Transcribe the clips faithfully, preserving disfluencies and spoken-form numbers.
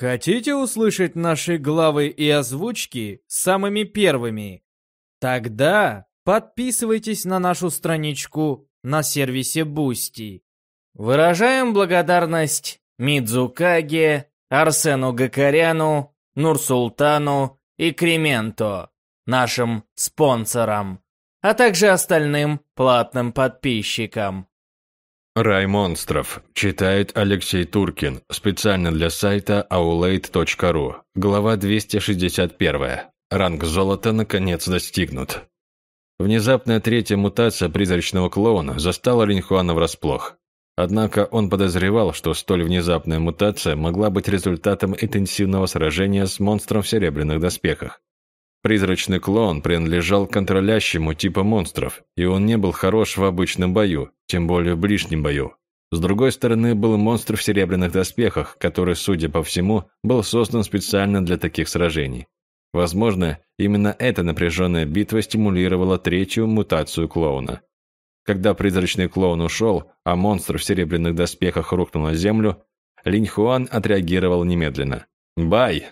Хотите услышать наши главы и озвучки самыми первыми? Тогда подписывайтесь на нашу страничку на сервисе Boosty. Выражаем благодарность Мидзукаге, Арсену Гакаряну, Нурсултану и Кременто, нашим спонсорам, а также остальным платным подписчикам. Рай монстров. Читает Алексей Туркин. Специально для сайта аулейт точка ру. Глава двести шестьдесят один. Ранг золота наконец достигнут. Внезапная третья мутация призрачного клоуна застала Линьхуана врасплох. Однако он подозревал, что столь внезапная мутация могла быть результатом интенсивного сражения с монстром в серебряных доспехах. Призрачный клоун принадлежал к контролящему типу монстров, и он не был хорош в обычном бою, тем более в ближнем бою. С другой стороны, был монстр в серебряных доспехах, который, судя по всему, был создан специально для таких сражений. Возможно, именно эта напряженная битва стимулировала третью мутацию клоуна. Когда призрачный клоун ушел, а монстр в серебряных доспехах рухнул на землю, Линьхуан отреагировал немедленно. «Бай!»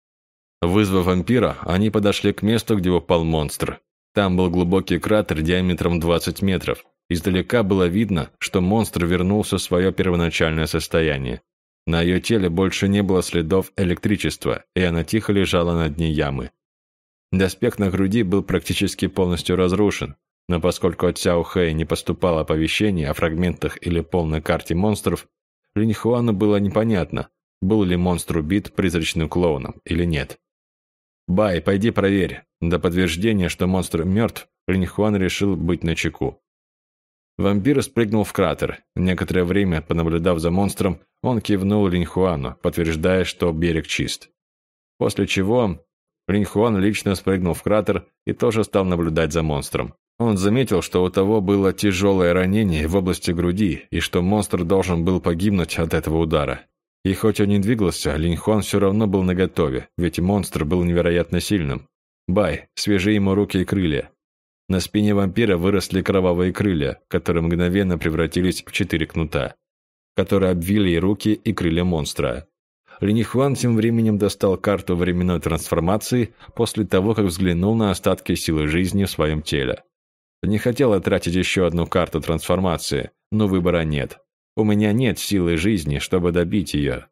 Вызвав вампира, они подошли к месту, где упал монстр. Там был глубокий кратер диаметром двадцать метров. Издалека было видно, что монстр вернулся в свое первоначальное состояние. На ее теле больше не было следов электричества, и она тихо лежала на дне ямы. Доспех на груди был практически полностью разрушен, но поскольку от Сяо Хэя не поступало оповещение о фрагментах или полной карте монстров, Линьхуану было непонятно, был ли монстр убит призрачным клоуном или нет. «Бай, пойди проверь». До подтверждения, что монстр мертв, Линьхуан решил быть начеку. Вампир спрыгнул в кратер. Некоторое время, понаблюдав за монстром, он кивнул Линьхуану, подтверждая, что берег чист. После чего Линьхуан лично спрыгнул в кратер и тоже стал наблюдать за монстром. Он заметил, что у того было тяжелое ранение в области груди, и что монстр должен был погибнуть от этого удара. И хоть он не двигался, Линьхуан все равно был наготове, ведь монстр был невероятно сильным. «Бай, свяжи ему руки и крылья». На спине вампира выросли кровавые крылья, которые мгновенно превратились в четыре кнута, которые обвили и руки, и крылья монстра. Линьхуан тем временем достал карту временной трансформации после того, как взглянул на остатки силы жизни в своем теле. Не хотел тратить еще одну карту трансформации, но выбора нет. У меня нет силы жизни, чтобы добить ее.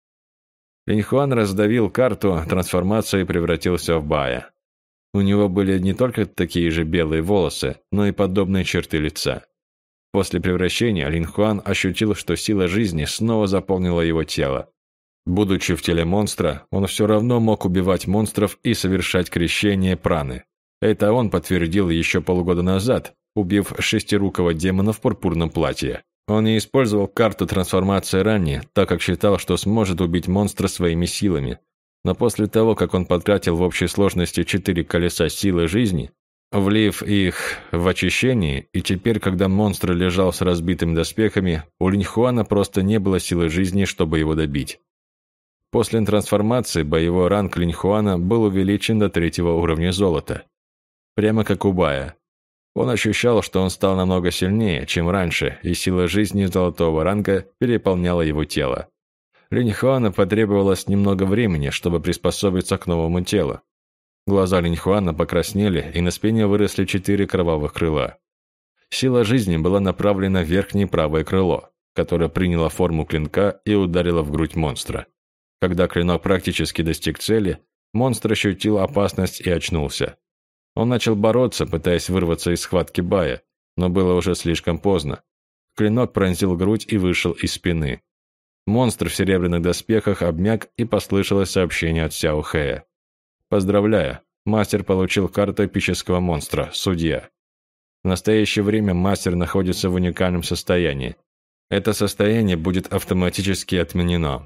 Линьхуан раздавил карту трансформации и превратился в Бая. У него были не только такие же белые волосы, но и подобные черты лица. После превращения Линьхуан ощутил, что сила жизни снова заполнила его тело. Будучи в теле монстра, он все равно мог убивать монстров и совершать крещение праны. Это он подтвердил еще полгода назад, убив шестирукого демона в пурпурном платье. Он не использовал карту трансформации ранее, так как считал, что сможет убить монстра своими силами. Но после того, как он потратил в общей сложности четыре колеса силы жизни, влив их в очищение, и теперь, когда монстр лежал с разбитыми доспехами, у Линьхуана просто не было силы жизни, чтобы его добить. После трансформации боевой ранг Линьхуана был увеличен до третьего уровня золота. Прямо как у Бая. Он ощущал, что он стал намного сильнее, чем раньше, и сила жизни золотого ранга переполняла его тело. Линьхуану потребовалось немного времени, чтобы приспособиться к новому телу. Глаза Линьхуана покраснели, и на спине выросли четыре кровавых крыла. Сила жизни была направлена в верхнее правое крыло, которое приняло форму клинка и ударило в грудь монстра. Когда клинок практически достиг цели, монстр ощутил опасность и очнулся. Он начал бороться, пытаясь вырваться из схватки Бая, но было уже слишком поздно. Клинок пронзил грудь и вышел из спины. Монстр в серебряных доспехах обмяк, и послышалось сообщение от Сяо Хэя. «Поздравляю, мастер получил карту эпического монстра, судья. В настоящее время мастер находится в уникальном состоянии. Это состояние будет автоматически отменено».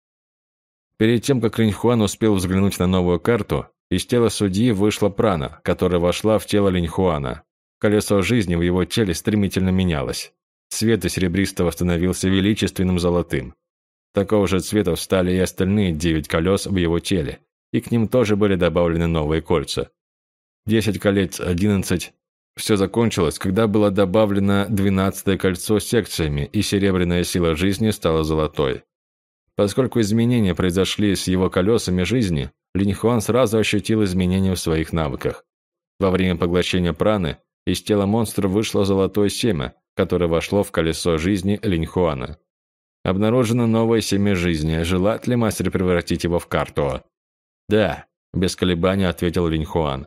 Перед тем, как Линьхуан успел взглянуть на новую карту, из тела судьи вышла прана, которая вошла в тело Линьхуана. Колесо жизни в его теле стремительно менялось. Цвет из серебристого становился величественным золотым. Такого же цвета стали и остальные девять колес в его теле, и к ним тоже были добавлены новые кольца. Десять колец, одиннадцать. Все закончилось, когда было добавлено двенадцатое кольцо с секциями, и серебряная сила жизни стала золотой. Поскольку изменения произошли с его колесами жизни, Линь Хуан сразу ощутил изменения в своих навыках. Во время поглощения праны из тела монстра вышло золотое семя, которое вошло в колесо жизни Линь Хуана. Обнаружено новое семя жизни. Желает ли мастер превратить его в карту? Да, без колебаний ответил Линь Хуан.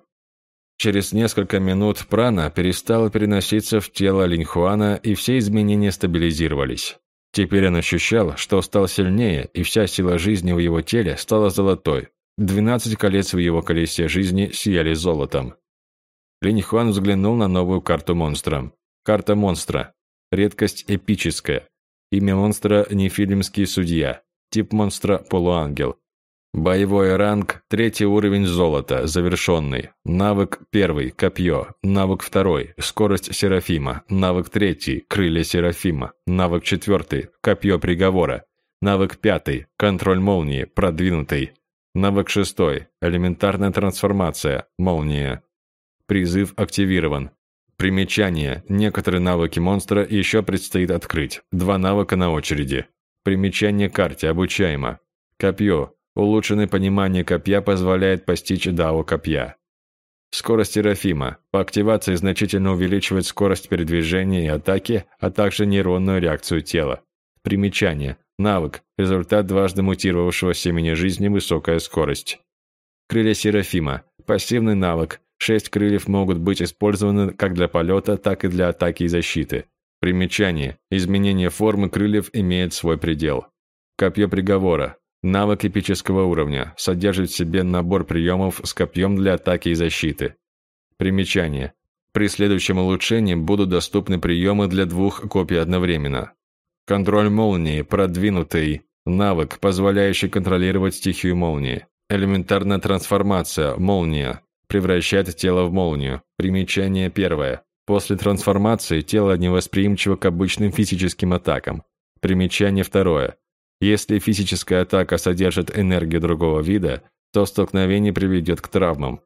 Через несколько минут прана перестала переноситься в тело Линь Хуана, и все изменения стабилизировались. Теперь он ощущал, что стал сильнее, и вся сила жизни в его теле стала золотой. Двенадцать колец в его колесе жизни сияли золотом. Линь Хуан взглянул на новую карту монстра. Карта монстра. Редкость эпическая. Имя монстра – Нефилимский судья. Тип монстра – полуангел. Боевой ранг – третий уровень золота, завершенный. Навык первый – копье. Навык второй – скорость Серафима. Навык третий – крылья Серафима. Навык четвертый – копье приговора. Навык пятый – контроль молнии, продвинутый. Навык шестой – элементарная трансформация, молния. Призыв активирован. Примечание. Некоторые навыки монстра еще предстоит открыть. Два навыка на очереди. Примечание к карте обучаемо. Копье. Улучшенное понимание копья позволяет постичь дао копья. Скорость Серафима. По активации значительно увеличивает скорость передвижения и атаки, а также нейронную реакцию тела. Примечание. Навык. Результат дважды мутировавшего семени жизни высокая скорость. Крылья Серафима. Пассивный навык. Шесть крыльев могут быть использованы как для полета, так и для атаки и защиты. Примечание. Изменение формы крыльев имеет свой предел. Копье приговора. Навык эпического уровня. Содержит в себе набор приемов с копьем для атаки и защиты. Примечание. При следующем улучшении будут доступны приемы для двух копий одновременно. Контроль молнии. Продвинутый. Навык, позволяющий контролировать стихию молнии. Элементарная трансформация. Молния. Превращает тело в молнию. Примечание первое. После трансформации тело невосприимчиво к обычным физическим атакам. Примечание второе. Если физическая атака содержит энергию другого вида, то столкновение приведет к травмам.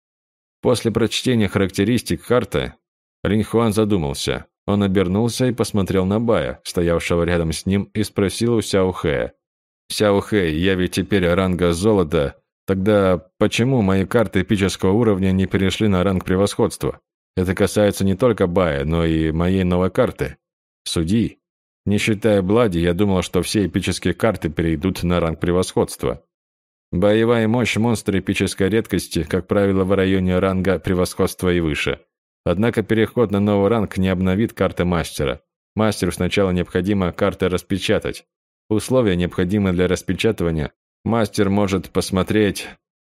После прочтения характеристик карты, Линь Хуан задумался. Он обернулся и посмотрел на Бая, стоявшего рядом с ним, и спросил у Сяо Хэя. «Сяо Хэй, я ведь теперь ранга золота. Тогда почему мои карты эпического уровня не перешли на ранг превосходства? Это касается не только Бая, но и моей новой карты. Судьи. Не считая Блади, я думал, что все эпические карты перейдут на ранг превосходства. Боевая мощь монстра эпической редкости, как правило, в районе ранга превосходства и выше. Однако переход на новый ранг не обновит карты мастера. Мастеру сначала необходимо карты распечатать. Условия, необходимые для распечатывания, мастер может посмотреть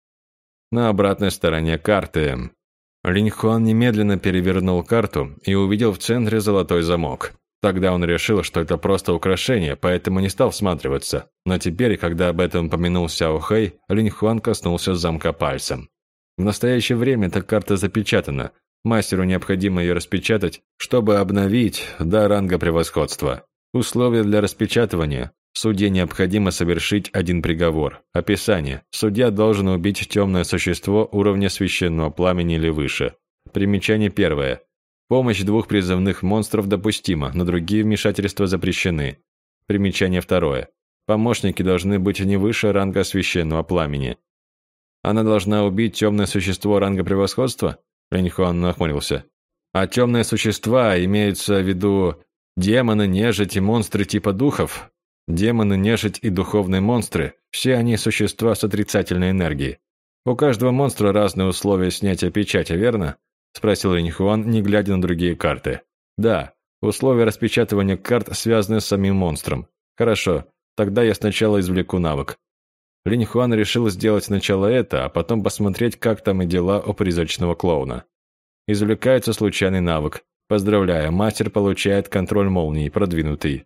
на обратной стороне карты. Линь Хуан немедленно перевернул карту и увидел в центре золотой замок. Тогда он решил, что это просто украшение, поэтому не стал всматриваться. Но теперь, когда об этом упомянул Сяо Хэй, Линь Хуан коснулся замка пальцем. В настоящее время эта карта запечатана. Мастеру необходимо ее распечатать, чтобы обновить до ранга превосходства. Условия для распечатывания. Судье необходимо совершить один приговор. Описание. Судья должен убить темное существо уровня священного пламени или выше. Примечание первое. Помощь двух призывных монстров допустима, но другие вмешательства запрещены. Примечание второе. Помощники должны быть не выше ранга священного пламени. Она должна убить темное существо ранга превосходства? Линь Хуан нахмурился. А темные существа имеются в виду демоны, нежить и монстры типа духов? Демоны, нежить и духовные монстры – все они существа с отрицательной энергией. У каждого монстра разные условия снятия печати, верно? Спросил Линь Хуан, не глядя на другие карты. Да, условия распечатывания карт связаны с самим монстром. Хорошо, тогда я сначала извлеку навык. Линь Хуан решил сделать сначала это, а потом посмотреть, как там и дела у призрачного клоуна. Извлекается случайный навык. Поздравляю, мастер получает контроль молнии, продвинутый.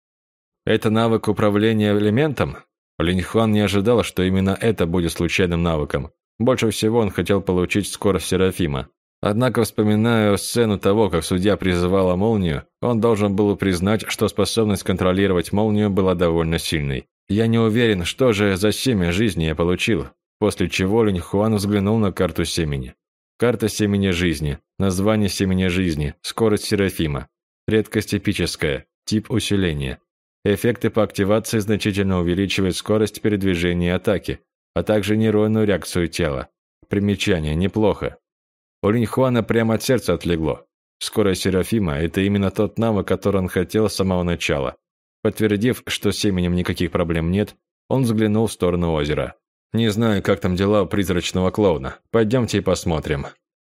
Это навык управления элементом? Линь Хуан не ожидал, что именно это будет случайным навыком. Больше всего он хотел получить скорость Серафима. Однако, вспоминая сцену того, как судья призывала молнию, он должен был признать, что способность контролировать молнию была довольно сильной. «Я не уверен, что же за семя жизни я получил», после чего Линь Хуан взглянул на карту семени. Карта семени жизни, название семени жизни, скорость Серафима, редкость эпическая, тип усиления. Эффекты по активации значительно увеличивают скорость передвижения и атаки, а также нейронную реакцию тела. Примечание, неплохо. У Линьхуана прямо от сердца отлегло. Скорость Серафима – это именно тот навык, который он хотел с самого начала. Подтвердив, что с именем никаких проблем нет, он взглянул в сторону озера. «Не знаю, как там дела у призрачного клоуна. Пойдемте и посмотрим».